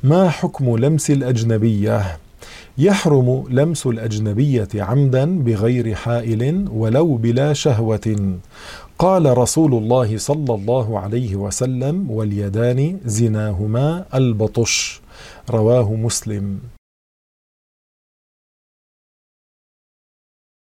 ما حكم لمس الأجنبية؟ يحرم لمس الأجنبية عمدا بغير حائل ولو بلا شهوة. قال رسول الله صلى الله عليه وسلم: واليدان زناهما البطش. رواه مسلم.